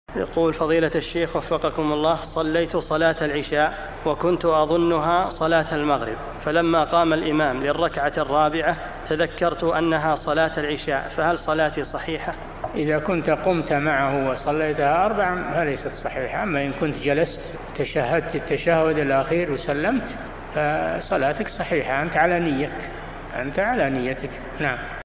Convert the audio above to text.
يقول فضيلة الشيخ وفقكم الله: صليت صلاة العشاء وكنت أظنها صلاة المغرب، فلما قام الإمام للركعة الرابعة تذكرت أنها صلاة العشاء، فهل صلاتي صحيحة؟ إذا كنت قمت معه وصليتها أربعا فليست صحيحة. أما إن كنت جلست تشهدت التشهد الأخير وسلمت فصلاتك صحيحة، أنت على نيتك. نعم.